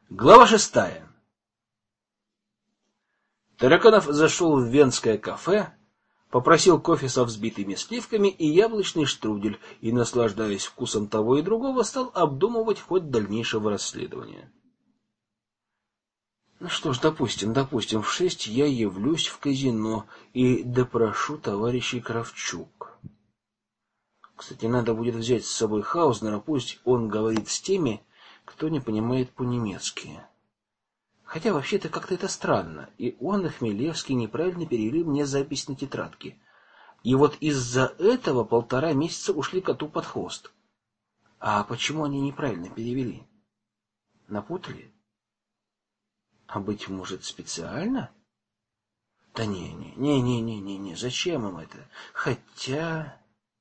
Глава 6. Тараканов зашел в венское кафе, попросил кофе со взбитыми сливками и яблочный штрудель и, наслаждаясь вкусом того и другого, стал обдумывать ход дальнейшего расследования. Ну что ж, допустим, в 6 я явлюсь в казино и допрошу товарищей Кравчук. Кстати, надо будет взять с собой Хаузнера, пусть он говорит с теми, кто не понимает по-немецки. Хотя вообще-то как-то это странно. И он, и Хмелевский неправильно перевели мне запись на тетрадке. И вот из-за этого 1,5 месяца ушли коту под хвост. А почему они неправильно перевели? Напутали? А быть может, специально? Да не, зачем им это? Хотя,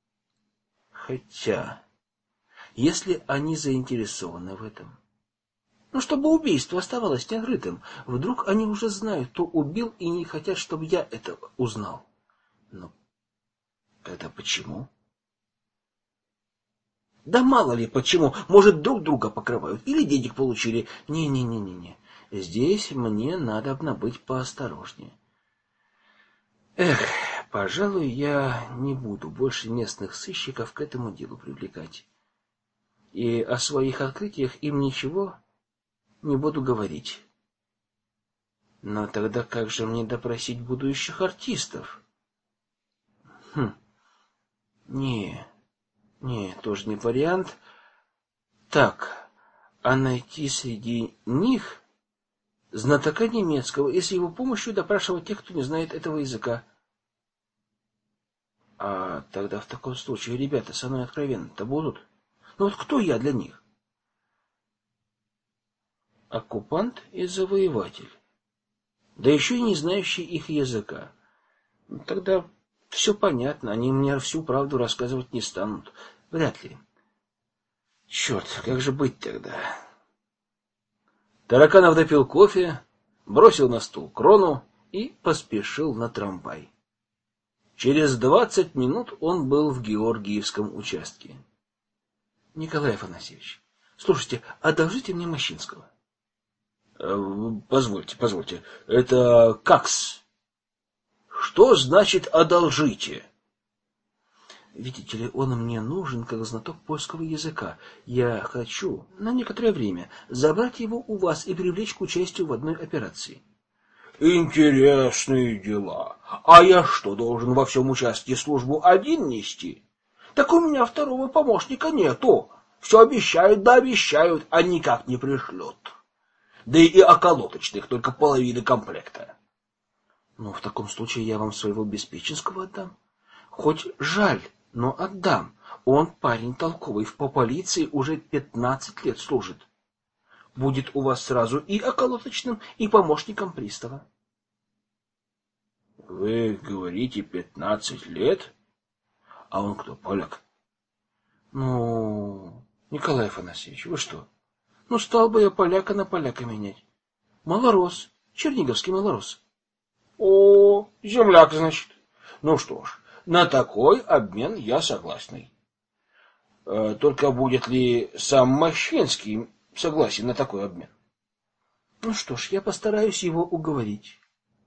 если они заинтересованы в этом, ну, чтобы убийство оставалось неоткрытым, вдруг они уже знают, кто убил, и не хотят, чтобы я это узнал. Но это почему? Да мало ли почему, может, друг друга покрывают или денег получили. Не. Здесь мне надо быть поосторожнее. Эх, пожалуй, я не буду больше местных сыщиков к этому делу привлекать. И о своих открытиях им ничего не буду говорить. Но тогда как же мне допросить будущих артистов? Не, тоже не вариант. Так, а найти среди них знатока немецкого и с его помощью допрашивать тех, кто не знает этого языка. А тогда в таком случае ребята со мной откровенно-то будут? Ну вот кто я для них? Оккупант и завоеватель. Да еще и не знающий их языка. Тогда все понятно, они мне всю правду рассказывать не станут. Вряд ли. Черт, как же быть тогда? Тараканов допил кофе, бросил на стул крону и поспешил на трамвай. Через 20 минут он был в Георгиевском участке. Николай Афанасьевич, слушайте, одолжите мне Мощинского. Позвольте, это как-с? Что значит одолжите? Видите ли, он мне нужен как знаток польского языка. Я хочу на некоторое время забрать его у вас и привлечь к участию в одной операции. Интересные дела. А я что, должен во всем участке службу один нести? Так у меня второго помощника нету. Все обещают, да обещают, а никак не пришлют. Да и околоточных только половины комплекта. Ну, в таком случае я вам своего Беспеченского отдам. Хоть жаль, но отдам. Он парень толковый, по полиции уже 15 лет служит. Будет у вас сразу и околоточным, и помощником пристава. Вы говорите 15 лет? А он кто, поляк? Ну, Николай Афанасьевич, вы что? Ну, стал бы я поляка на поляка менять. Малорос, черниговский малорос. О, земляк, значит. Ну что ж, на такой обмен я согласный. Только будет ли сам Мощинский согласен на такой обмен? Ну что ж, я постараюсь его уговорить.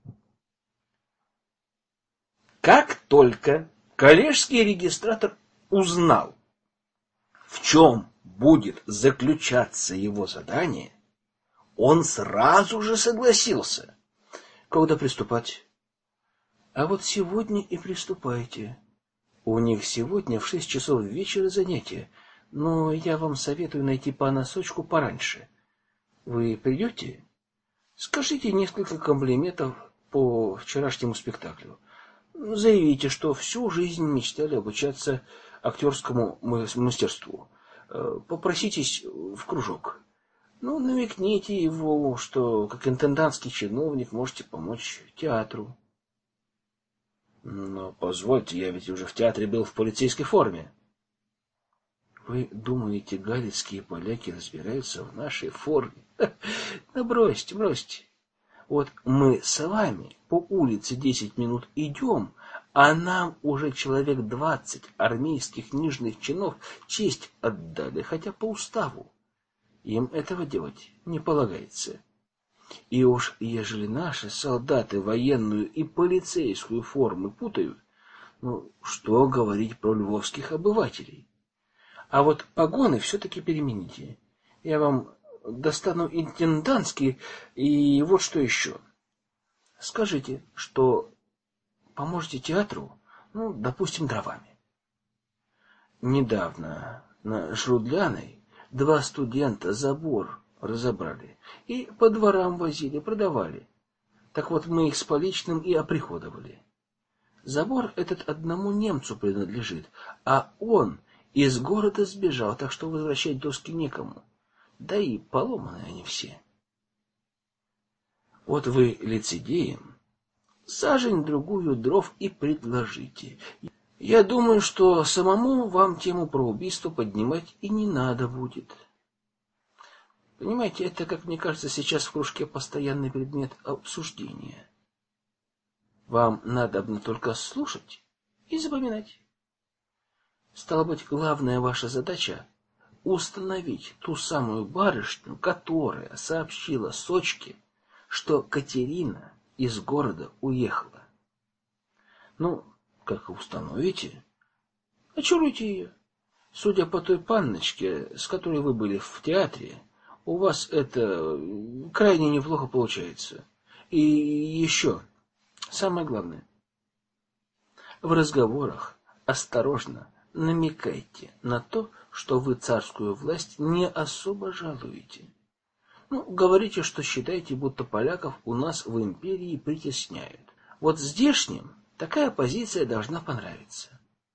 Как только коллежский регистратор узнал, в чем будет заключаться его задание, он сразу же согласился. Когда приступать? А вот сегодня и приступайте. У них сегодня в 6 часов вечера занятия, но я вам советую найти пана Сочку пораньше. Вы придете? Скажите несколько комплиментов по вчерашнему спектаклю. Заявите, что всю жизнь мечтали обучаться актерскому мастерству. Попроситесь в кружок. Ну, намекните его, что как интендантский чиновник можете помочь театру. Но позвольте, я ведь уже в театре был в полицейской форме. Вы думаете, галицкие поляки разбираются в нашей форме? Да бросьте. Вот мы с вами по улице 10 минут идем, а нам уже человек 20 армейских нижних чинов честь отдали, хотя по уставу. им этого делать не полагается. И уж ежели наши солдаты военную и полицейскую формы путают, ну, что говорить про львовских обывателей? А вот погоны все-таки перемените. Я вам достану интендантские, и вот что еще. Скажите, что поможете театру, ну, допустим, дровами. Недавно на Шрудляной 2 студента забор разобрали и по дворам возили, продавали. Так вот мы их с поличным и оприходовали. Забор этот одному немцу принадлежит, а он из города сбежал, так что возвращать доски некому. Да и поломаны они все. Вот вы лицедеям сажень-другую дров и предложите. Я думаю, что самому вам тему про убийство поднимать и не надо будет. Понимаете, это, как мне кажется, сейчас в кружке постоянный предмет обсуждения. Вам надобно только слушать и запоминать. Стало быть, главная ваша задача — установить ту самую барышню, которая сообщила Сочке, что Катерина из города уехала. Ну, как установите, очаруйте ее. Судя по той панночке, с которой вы были в театре, у вас это крайне неплохо получается. И еще, самое главное, в разговорах осторожно намекайте на то, что вы царскую власть не особо жалуете. Ну, говорите, что считаете, будто поляков у нас в империи притесняют. Вот здешним такая позиция должна понравиться.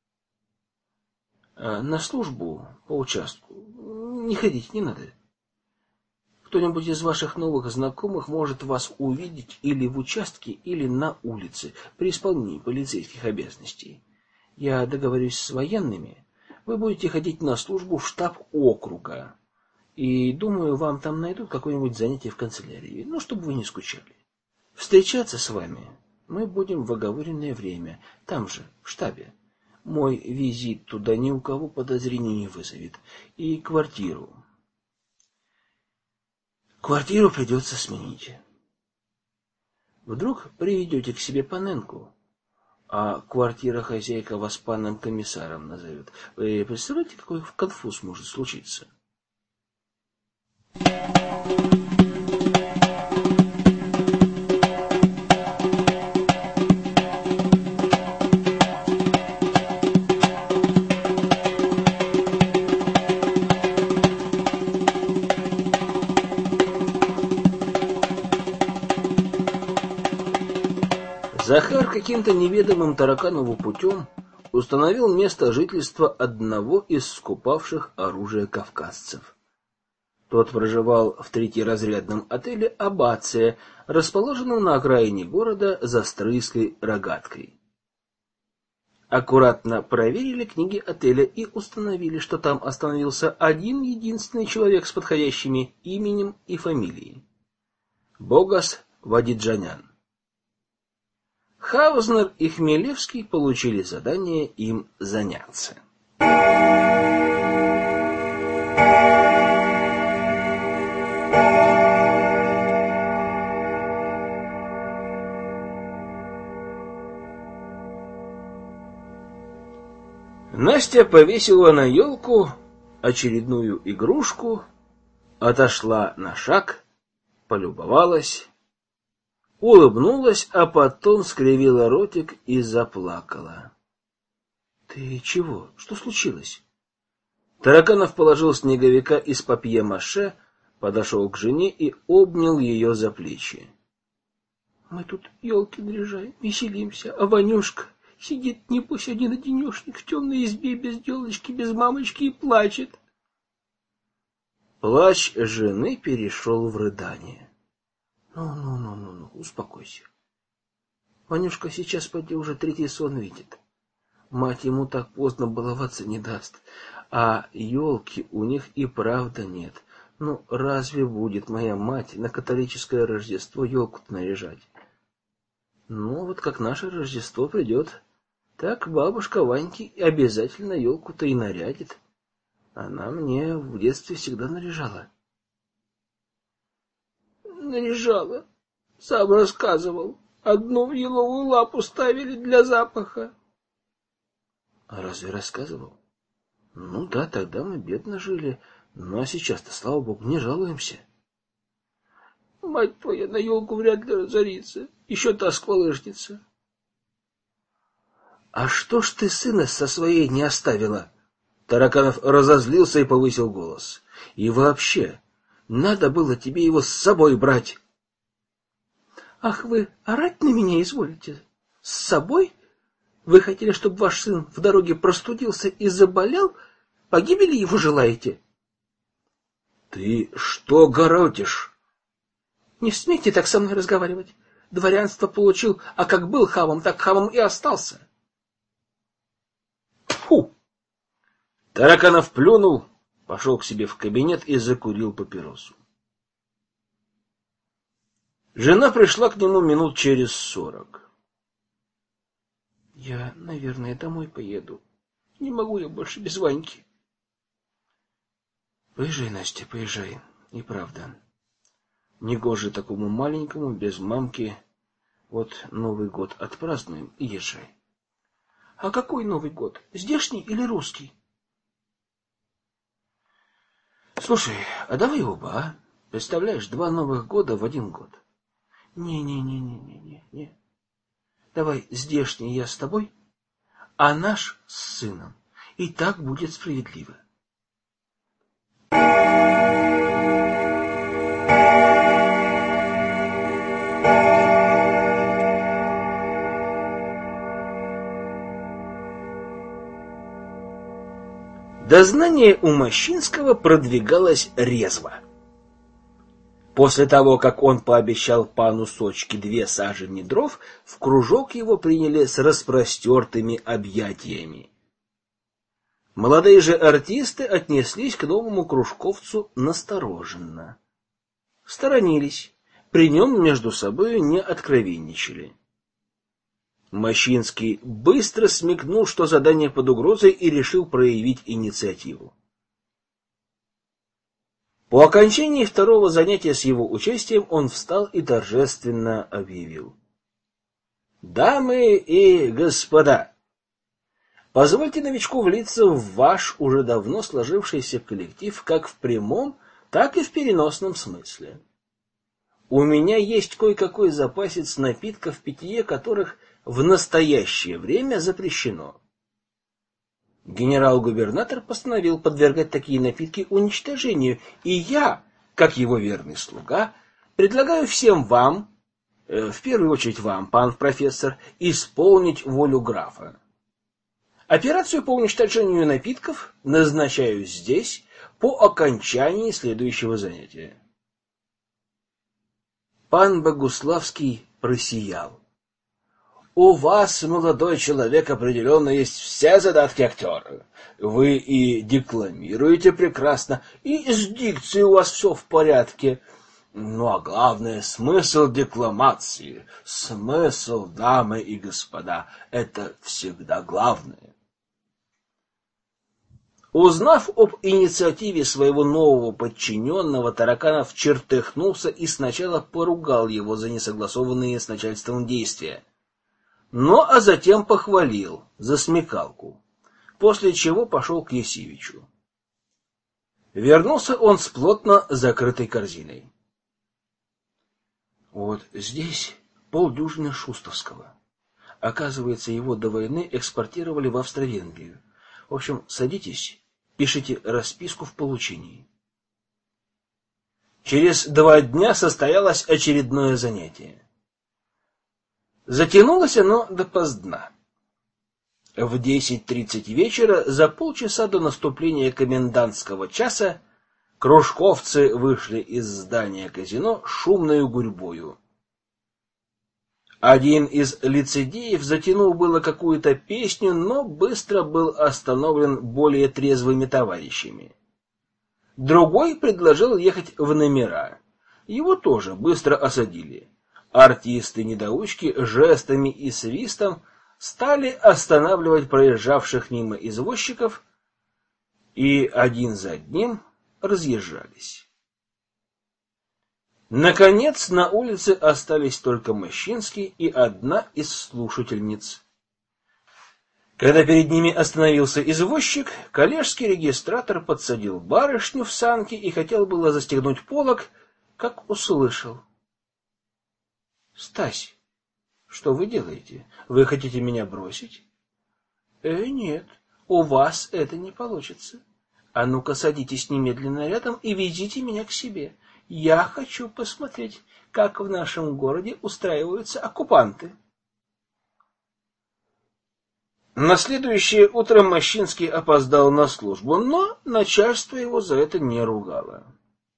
На службу по участку не ходите, не надо. Кто-нибудь из ваших новых знакомых может вас увидеть или в участке, или на улице при исполнении полицейских обязанностей. Я договорюсь с военными. Вы будете ходить на службу в штаб округа. И, думаю, вам там найдут какое-нибудь занятие в канцелярии, ну, чтобы вы не скучали. Встречаться с вами мы будем в оговоренное время, там же, в штабе. Мой визит туда ни у кого подозрений не вызовет. И квартиру. Квартиру придется сменить. Вдруг приведете к себе Паненку, а квартира хозяйка вас паном комиссаром назовет. Вы представляете, какой конфуз может случиться? Захар каким-то неведомым Тараканову путем установил место жительства одного из скупавших оружие кавказцев. Тот проживал в третьеразрядном отеле «Аббация», расположенном на окраине города за Стрийской рогаткой. Аккуратно проверили книги отеля и установили, что там остановился один единственный человек с подходящими именем и фамилией — Богас Вадиджанян. Хаузнер и Хмелевский получили задание им заняться. Настя повесила на елку очередную игрушку, отошла на шаг, полюбовалась, улыбнулась, а потом скривила ротик и заплакала. — Ты чего? Что случилось? Тараканов положил снеговика из папье-маше, подошел к жене и обнял ее за плечи. — Мы тут елки наряжаем, веселимся, а Ванюшка сидит, небось, один-одинешник в темной избе без делочки, без мамочки и плачет. Плач жены перешел в рыдание. Ну, успокойся. Ванюшка сейчас, поди, уже третий сон видит. Мать ему так поздно баловаться не даст. А елки у них и правда нет. Ну, разве будет моя мать на католическое Рождество елку-то наряжать? Ну, вот как наше Рождество придет, так бабушка Ваньки обязательно елку-то и нарядит. Она мне в детстве всегда наряжала. наряжала. Сам рассказывал. Одну еловую лапу ставили для запаха. А разве рассказывал? Ну да, тогда мы бедно жили, но сейчас-то, слава богу, не жалуемся. Мать твоя на елку вряд ли разорится. Еще та сквалыжница. А что ж ты сына со своей не оставила? Тараканов разозлился и повысил голос. И вообще, надо было тебе его с собой брать. Ах, вы орать на меня изволите? С собой? Вы хотели, чтобы ваш сын в дороге простудился и заболел? Погибели его желаете? Ты что городишь? Не смейте так со мной разговаривать. Дворянство получил, а как был хамом, так хамом и остался. Фу! Тараканов плюнул, пошел к себе в кабинет и закурил папиросу. Жена пришла к нему минут через 40. Я, наверное, домой поеду. Не могу я больше без Ваньки. Поезжай, Настя, поезжай. И правда. Негоже такому маленькому без мамки. Вот Новый год отпразднуем и езжай. А какой Новый год? Здешний или русский? Слушай, а давай оба, а? Представляешь, 2 Новых года в 1 год. Не. Давай здешний я с тобой, а наш с сыном. И так будет справедливо. Дознание у Мощинского продвигалось резво. После того, как он пообещал пану Сочке 2 сажени дров, в кружок его приняли с распростертыми объятиями. Молодые же артисты отнеслись к новому кружковцу настороженно. Сторонились, при нем между собой не откровенничали. Мощинский быстро смекнул, что задание под угрозой, и решил проявить инициативу. По окончании 2-го занятия с его участием он встал и торжественно объявил: «Дамы и господа, позвольте новичку влиться в ваш уже давно сложившийся коллектив как в прямом, так и в переносном смысле. У меня есть кое-какой запасец напитков, питье которых в настоящее время запрещено. Генерал-губернатор постановил подвергать такие напитки уничтожению, и я, как его верный слуга, предлагаю всем вам, в первую очередь вам, пан профессор, исполнить волю графа. Операцию по уничтожению напитков назначаю здесь по окончании следующего занятия». Пан Богуславский просиял. У вас, молодой человек, определенно есть все задатки актера. Вы и декламируете прекрасно, и с дикцией у вас все в порядке. Ну, а главное, смысл декламации, смысл, дамы и господа, это всегда главное. Узнав об инициативе своего нового подчиненного, Тараканов чертыхнулся и сначала поругал его за несогласованные с начальством действия. А затем похвалил за смекалку, после чего пошел к Есевичу. Вернулся он с плотно закрытой корзиной. Вот здесь полдюжины шустовского. Оказывается, его до войны экспортировали в Австро-Венгрию. В общем, садитесь, пишите расписку в получении. Через 2 дня состоялось очередное занятие. Затянулось оно допоздна. В 10:30 вечера, за полчаса до наступления комендантского часа, кружковцы вышли из здания казино шумною гурьбою. Один из лицедеев затянул было какую-то песню, но быстро был остановлен более трезвыми товарищами. Другой предложил ехать в номера. Его тоже быстро осадили. Артисты-недоучки жестами и свистом стали останавливать проезжавших мимо извозчиков и один за одним разъезжались. Наконец, на улице остались только Мощинский и одна из слушательниц. Когда перед ними остановился извозчик, коллежский регистратор подсадил барышню в санки и хотел было застегнуть полог, как услышал: «Стась, что вы делаете? Вы хотите меня бросить?» Нет, у вас это не получится. А ну-ка садитесь немедленно рядом и везите меня к себе. Я хочу посмотреть, как в нашем городе устраиваются оккупанты». На следующее утро Мощинский опоздал на службу, но начальство его за это не ругало.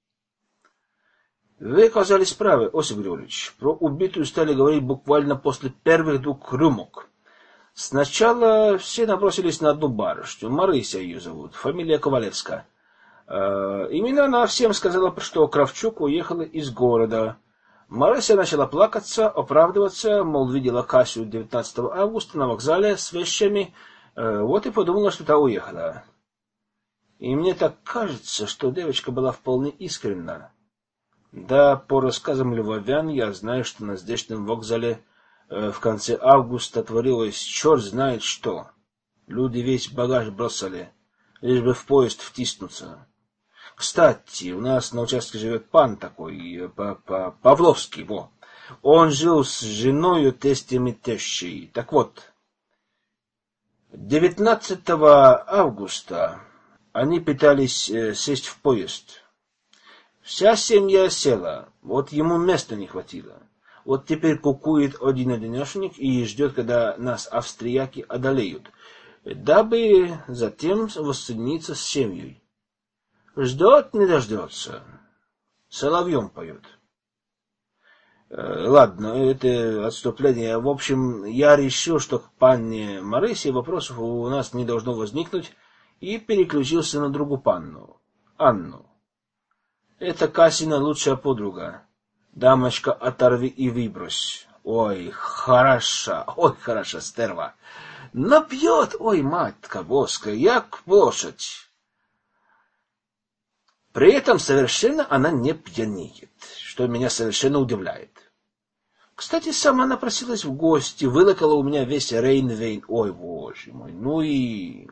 Вы оказались правы, Осип Григорьевич. Про убитую стали говорить буквально после первых 2 рюмок. Сначала все набросились на одну барышню. Марыся ее зовут, фамилия Ковалевская. Именно она всем сказала, что Кравчук уехала из города. Марыся начала плакаться, оправдываться, мол, видела Касю 19 августа на вокзале с вещами, вот и подумала, что та уехала. И мне так кажется, что девочка была вполне искренна. Да, по рассказам львовян я знаю, что на здешнем вокзале в конце августа творилось черт знает что. Люди весь багаж бросали, лишь бы в поезд втиснуться. Кстати, у нас на участке живет пан такой, Павловский, во. Он жил с женою, тестем и тещей. Так вот, 19 августа они пытались сесть в поезд. Вся семья села, вот ему места не хватило. Вот теперь кукует один-одинешенек и ждет, когда нас австрияки одолеют, дабы затем воссоединиться с семьей. Ждет, не дождется. Соловьем поет. Ладно, это отступление. В общем, я решил, что к панне Марысе вопросов у нас не должно возникнуть, и переключился на другую панну, Анну. Это Касина лучшая подруга. Дамочка, оторви и выбрось. Ой, хороша стерва. Напьет, ой, матка боска, як лошадь. При этом совершенно она не пьянеет, что меня совершенно удивляет. Кстати, сама напросилась в гости, вылокала у меня весь рейнвейн. Ой, боже мой, ну и...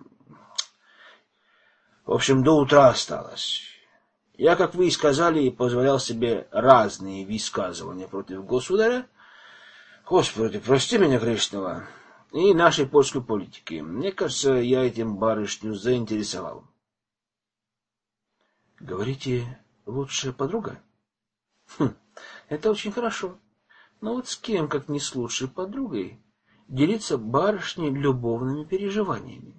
В общем, до утра осталось. Я, как вы и сказали, позволял себе разные высказывания против государя. Господи, прости меня грешного. И нашей польской политики. Мне кажется, я этим барышню заинтересовал. Говорите, лучшая подруга? Это очень хорошо. Но вот с кем, как не с лучшей подругой, делиться барышней любовными переживаниями?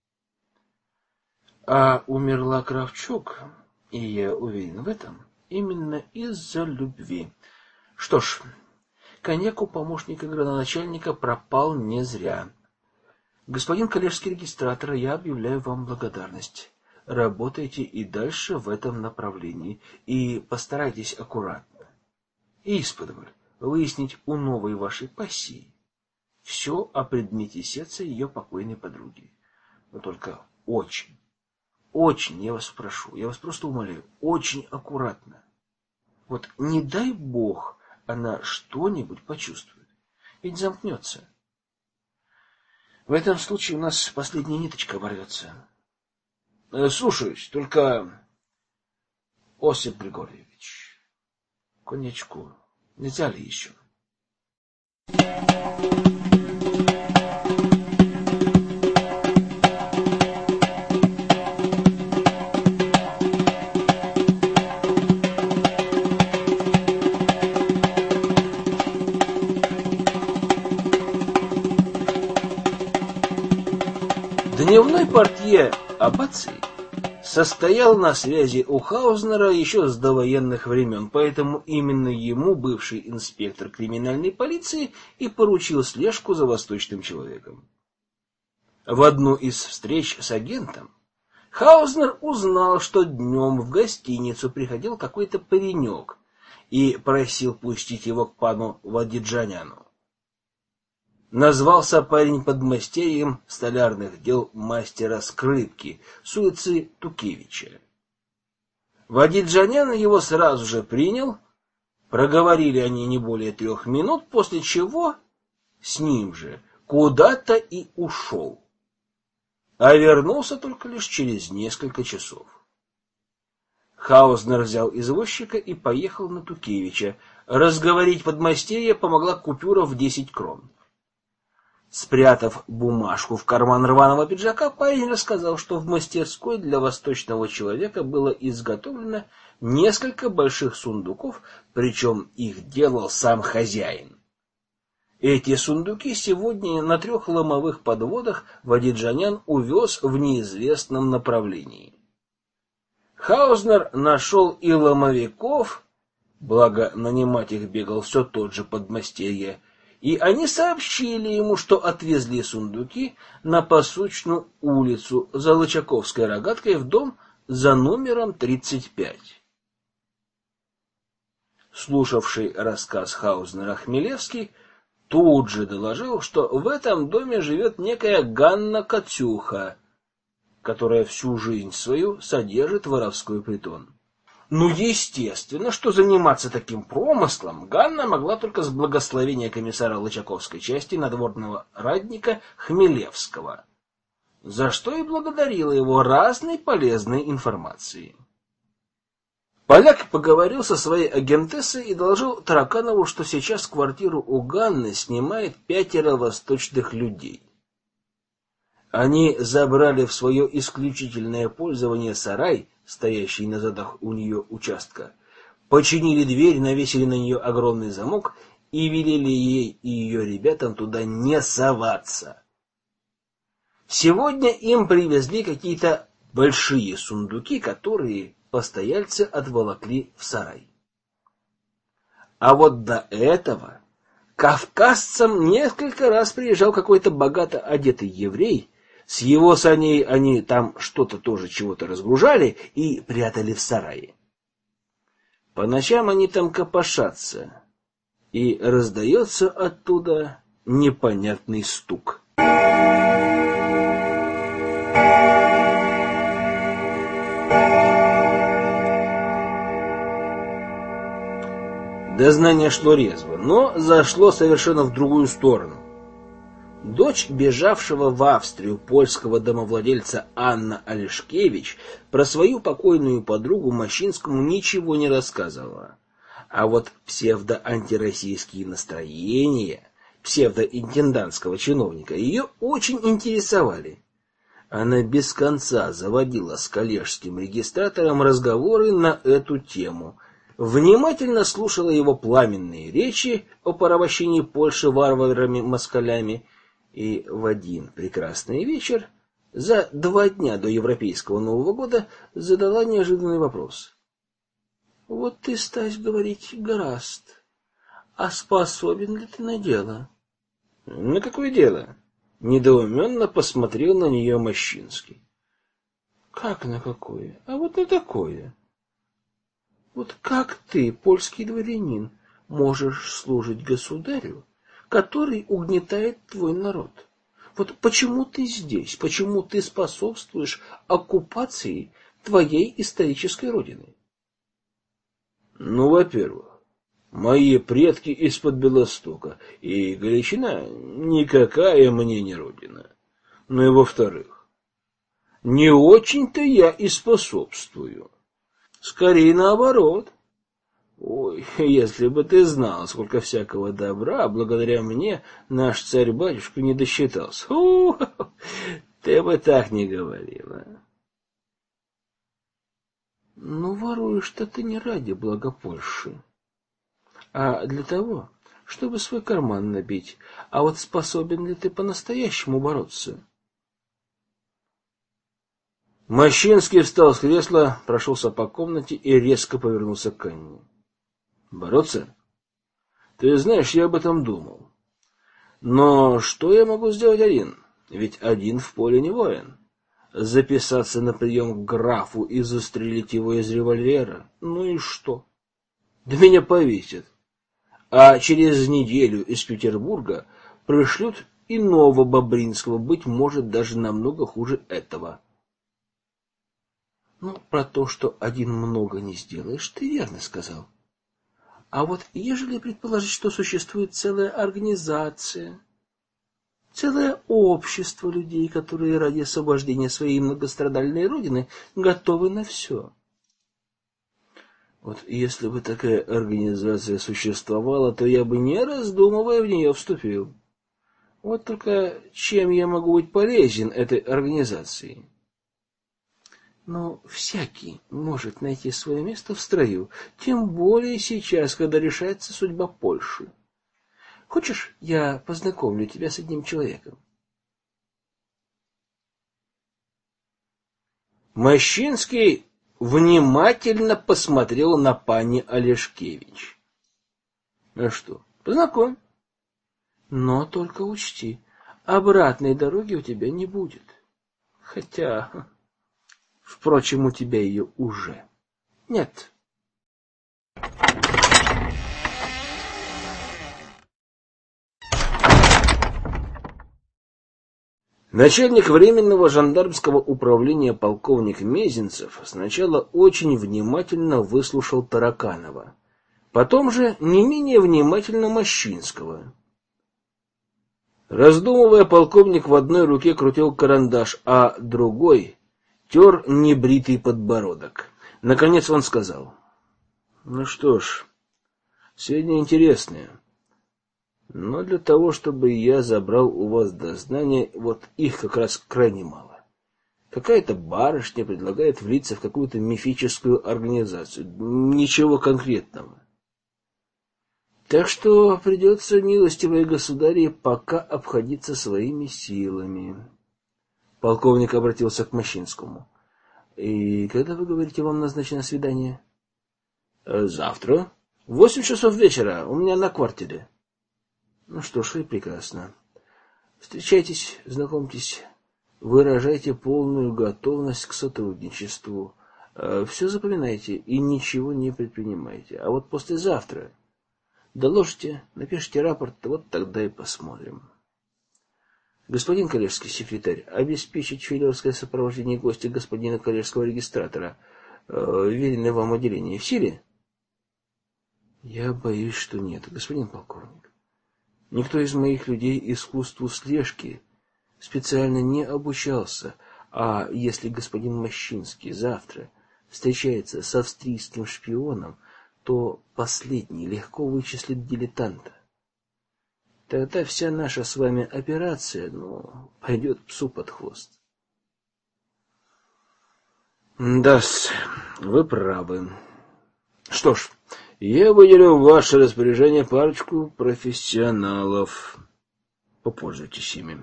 А умерла Кравчук, и я уверен в этом, именно из-за любви. Что ж, коньяк у помощника градоначальника пропал не зря. Господин коллежский регистратор, я объявляю вам благодарность. Работайте и дальше в этом направлении, и постарайтесь аккуратно. Исподволь выяснить у новой вашей пассии все о предмете сердца ее покойной подруги. Но только очень, я вас прошу, я вас просто умоляю, очень аккуратно. Вот не дай бог она что-нибудь почувствует, ведь замкнется. В этом случае у нас последняя ниточка оборвется. Слушаюсь, только, Осип Григорьевич, коньячку нельзя ли еще? Дневной портье Абаций состоял на связи у Хаузнера еще с довоенных времен, поэтому именно ему бывший инспектор криминальной полиции и поручил слежку за восточным человеком. В одну из встреч с агентом Хаузнер узнал, что днем в гостиницу приходил какой-то паренек и просил пустить его к пану Вадиджаняну. Назвался парень подмастерьем столярных дел мастера скрипки с улицы Тукевича. Вадиджанян его сразу же принял, Проговорили они не более 3 минут, после чего с ним же куда-то и ушел, а вернулся только лишь через несколько часов. Хаузнер взял извозчика и поехал на Тукевича. Разговорить подмастерья помогла купюра в 10 крон. Спрятав бумажку в карман рваного пиджака, парень рассказал, что в мастерской для восточного человека было изготовлено несколько больших сундуков, причем их делал сам хозяин. Эти сундуки сегодня на 3 ломовых подводах Вадиджанян увез в неизвестном направлении. Хаузнер нашел и ломовиков, благо нанимать их бегал все тот же подмастерье, и они сообщили ему, что отвезли сундуки на Пасучную улицу за Лычаковской рогаткой в дом за номером 35. Слушавший рассказ Хаузнера Хмелевский тут же доложил, что в этом доме живет некая Ганна Катюха, которая всю жизнь свою содержит воровской притон. Ну, естественно, что заниматься таким промыслом Ганна могла только с благословения комиссара Лычаковской части надворного радника Хмелевского, за что и благодарила его разной полезной информацией. Поляк поговорил со своей агентессой и доложил Тараканову, что сейчас квартиру у Ганны снимает 5 восточных людей. Они забрали в свое исключительное пользование сарай, стоящий на задах у нее участка, починили дверь, навесили на нее огромный замок и велели ей и ее ребятам туда не соваться. Сегодня им привезли какие-то большие сундуки, которые постояльцы отволокли в сарай. А вот до этого кавказцам несколько раз приезжал какой-то богато одетый еврей. С его саней они там что-то тоже чего-то разгружали и прятали в сарае. По ночам они там копошатся, и раздается оттуда непонятный стук. Дознание шло резво, но зашло совершенно в другую сторону. Дочь бежавшего в Австрию польского домовладельца Анна Олешкевич про свою покойную подругу Мащинскому ничего не рассказывала. А вот псевдоантироссийские настроения псевдоинтендантского чиновника ее очень интересовали. Она без конца заводила с коллежским регистратором разговоры на эту тему, внимательно слушала его пламенные речи о порабощении Польши варварами-москалями, и в один прекрасный вечер, за 2 дня до Европейского Нового года, задала неожиданный вопрос. — Вот ты, Стась, говорить гораст, а способен ли ты на дело? — На какое дело? — недоуменно посмотрел на нее Мащинский. — Как на какое? А вот на такое. Вот как ты, польский дворянин, можешь служить государю, который угнетает твой народ? Вот почему ты здесь? Почему ты способствуешь оккупации твоей исторической родины? Ну, во-первых, мои предки из-под Белостока, и Галичина никакая мне не родина. Ну и во-вторых, не очень-то я и способствую. Скорее наоборот. Ой, если бы ты знал, сколько всякого добра благодаря мне наш царь-батюшка не досчитался. Ты бы так не говорила. Ну, воруешь-то ты не ради блага Польши, а для того, чтобы свой карман набить. А вот способен ли ты по-настоящему бороться? Мащинский встал с кресла, прошелся по комнате и резко повернулся к Анне. Бороться? Ты знаешь, я об этом думал. Но что я могу сделать один? Ведь один в поле не воин. Записаться на прием к графу и застрелить его из револьвера? Ну и что? Да меня повесят. А через неделю из Петербурга пришлют иного Бобринского, быть может, даже намного хуже этого. Ну, про то, что один много не сделаешь, ты верно сказал. А вот ежели предположить, что существует целая организация, целое общество людей, которые ради освобождения своей многострадальной родины готовы на все. Вот если бы такая организация существовала, то я бы, не раздумывая, в нее вступил. Вот только чем я могу быть полезен этой организации? Но всякий может найти свое место в строю, тем более сейчас, когда решается судьба Польши. Хочешь, я познакомлю тебя с одним человеком? Мощинский внимательно посмотрел на пани Олешкевич. Ну что, познакомь. Но только учти, обратной дороги у тебя не будет. Хотя, впрочем, у тебя ее уже нет. Начальник временного жандармского управления полковник Мезенцев сначала очень внимательно выслушал Тараканова, потом же не менее внимательно Мощинского. Раздумывая, полковник в одной руке крутил карандаш, а другой тер небритый подбородок. Наконец он сказал: «Ну что ж, сведения интересные. Но для того, чтобы я забрал у вас дознание, вот их как раз крайне мало. Какая-то барышня предлагает влиться в какую-то мифическую организацию. Ничего конкретного. Так что придется, милостивые государи, пока обходиться своими силами». Полковник обратился к Мощинскому. «И когда, вы говорите, вам назначено свидание?» «Завтра. В 8 часов вечера. У меня на квартире». «Ну что ж, и прекрасно. Встречайтесь, знакомьтесь, выражайте полную готовность к сотрудничеству. Все запоминайте и ничего не предпринимайте. А вот послезавтра доложите, напишите рапорт, вот тогда и посмотрим. Господин коллежский секретарь, обеспечить филерское сопровождение гостя господина коллежского регистратора, веренное вам отделение, в силе?» «Я боюсь, что нет, господин полковник. Никто из моих людей искусству слежки специально не обучался, а если господин Мощинский завтра встречается с австрийским шпионом, то последний легко вычислит дилетанта. Тогда вся наша с вами операция, пойдет псу под хвост». «Да-с, вы правы. Что ж, я выделю в ваше распоряжение парочку профессионалов. Попользуйтесь ими».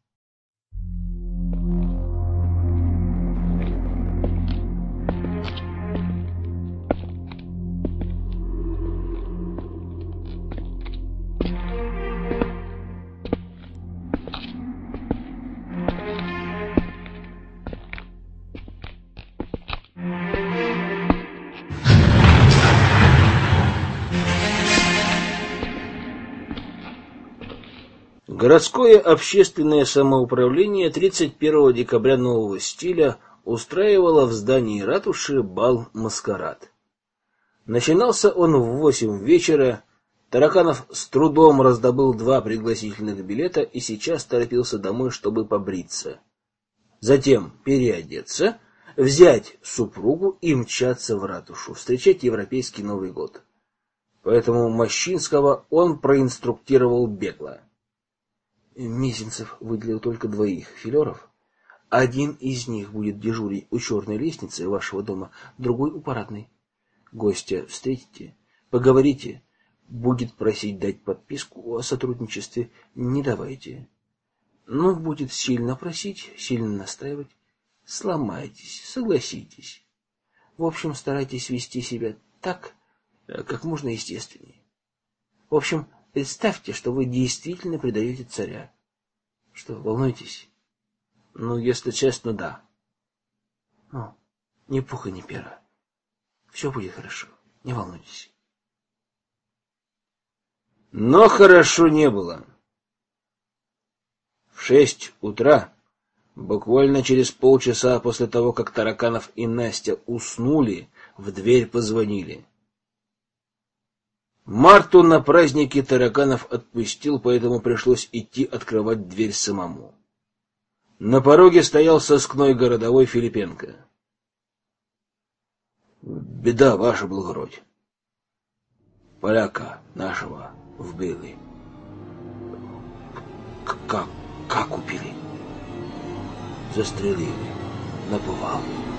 Городское общественное самоуправление 31 декабря нового стиля устраивало в здании ратуши бал-маскарад. Начинался он в 8 вечера. Тараканов с трудом раздобыл 2 пригласительных билета и сейчас торопился домой, чтобы побриться. Затем переодеться, взять супругу и мчаться в ратушу, встречать европейский Новый год. Поэтому Мощинского он проинструктировал бегло. Мезенцев выделил только 2 филеров. Один из них будет дежурить у черной лестницы вашего дома, другой у парадной. Гостя встретите, поговорите, будет просить дать подписку о сотрудничестве, не давайте. Но будет сильно просить, сильно настаивать, сломайтесь, согласитесь. В общем, старайтесь вести себя так, как можно естественнее. В общем, представьте, что вы действительно предаете царя. Что, волнуетесь? Если честно, да. Ни пуха, ни пера. Все будет хорошо, не волнуйтесь. Но хорошо не было. В 6 утра, буквально через полчаса после того, как Тараканов и Настя уснули, в дверь позвонили. Марту на празднике тараканов отпустил, поэтому пришлось идти открывать дверь самому. На пороге стоял сыскной городовой Филипенко. Беда, ваше благородие. Поляка нашего вбили. Как убили? Застрелили. Наповал.